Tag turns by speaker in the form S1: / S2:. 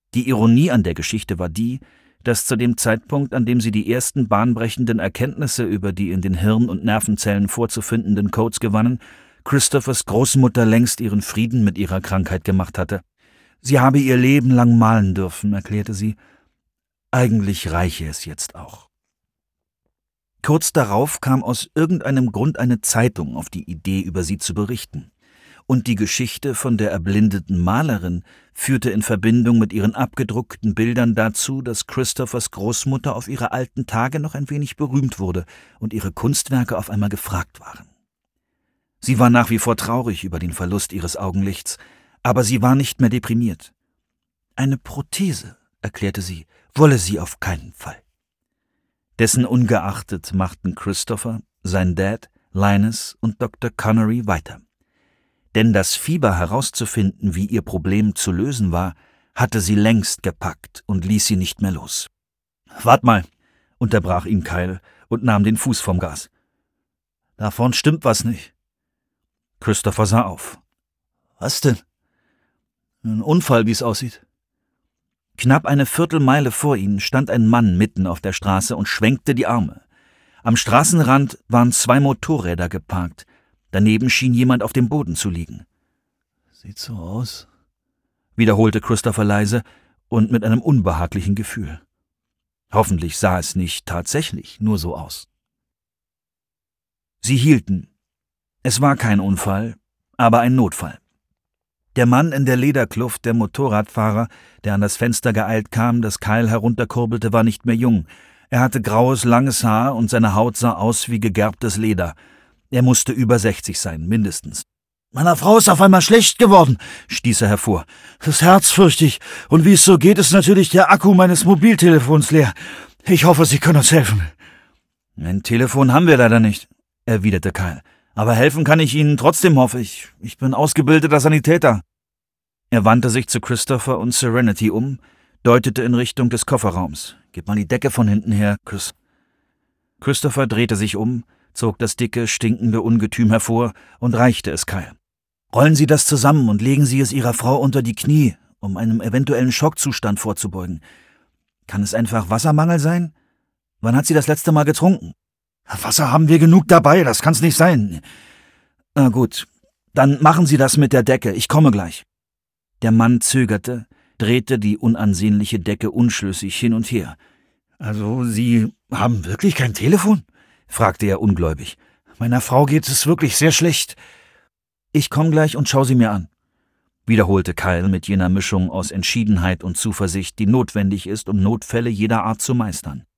S1: Die Ironie an der Geschichte war die, dass zu dem Zeitpunkt, an dem sie die ersten bahnbrechenden Erkenntnisse über die in den Hirn- und Nervenzellen vorzufindenden Codes gewannen, Christophers Großmutter längst ihren Frieden mit ihrer Krankheit gemacht hatte. Sie habe ihr Leben lang malen dürfen, erklärte sie. Eigentlich reiche es jetzt auch. Kurz darauf kam aus irgendeinem Grund eine Zeitung auf die Idee, über sie zu berichten. Und die Geschichte von der erblindeten Malerin führte in Verbindung mit ihren abgedruckten Bildern dazu, dass Christophers Großmutter auf ihre alten Tage noch ein wenig berühmt wurde und ihre Kunstwerke auf einmal gefragt waren. Sie war nach wie vor traurig über den Verlust ihres Augenlichts, aber sie war nicht mehr deprimiert. Eine Prothese, erklärte sie, wolle sie auf keinen Fall. Dessen ungeachtet machten Christopher, sein Dad, Linus und Dr. Connery weiter. Denn das Fieber herauszufinden, wie ihr Problem zu lösen war, hatte sie längst gepackt und ließ sie nicht mehr los. »Wart mal«, unterbrach ihn Kyle und nahm den Fuß vom Gas. »Da vorn stimmt was nicht.« Christopher sah auf. »Was denn?« »Ein Unfall, wie es aussieht.« Knapp eine Viertelmeile vor ihnen stand ein Mann mitten auf der Straße und schwenkte die Arme. Am Straßenrand waren 2 Motorräder geparkt. Daneben schien jemand auf dem Boden zu liegen. »Sieht so aus«, wiederholte Christopher leise und mit einem unbehaglichen Gefühl. Hoffentlich sah es nicht tatsächlich nur so aus. Sie hielten. Es war kein Unfall, aber ein Notfall. Der Mann in der Lederkluft, der Motorradfahrer, der an das Fenster geeilt kam, das Kyle herunterkurbelte, war nicht mehr jung. Er hatte graues, langes Haar und seine Haut sah aus wie gegerbtes Leder. Er musste über 60 sein, mindestens. »Meiner Frau ist auf einmal schlecht geworden«, stieß er hervor. »Das Herz fürchte ich. Und wie es so geht, ist natürlich der Akku meines Mobiltelefons leer. Ich hoffe, Sie können uns helfen.« »Ein Telefon haben wir leider nicht«, erwiderte Kyle. »Aber helfen kann ich Ihnen trotzdem, hoffe ich. Ich bin ausgebildeter Sanitäter.« Er wandte sich zu Christopher und Serenity um, deutete in Richtung des Kofferraums. »Gib mal die Decke von hinten her, Chris.« Christopher drehte sich um, zog das dicke, stinkende Ungetüm hervor und reichte es Kyle. »Rollen Sie das zusammen und legen Sie es Ihrer Frau unter die Knie, um einem eventuellen Schockzustand vorzubeugen. Kann es einfach Wassermangel sein? Wann hat sie das letzte Mal getrunken?« »Wasser haben wir genug dabei, das kann's nicht sein.« »Na gut, dann machen Sie das mit der Decke, ich komme gleich.« Der Mann zögerte, drehte die unansehnliche Decke unschlüssig hin und her. »Also, Sie haben wirklich kein Telefon?« fragte er ungläubig. »Meiner Frau geht es wirklich sehr schlecht.« »Ich komm gleich und schau sie mir an«, wiederholte Kyle mit jener Mischung aus Entschiedenheit und Zuversicht, die notwendig ist, um Notfälle jeder Art zu meistern.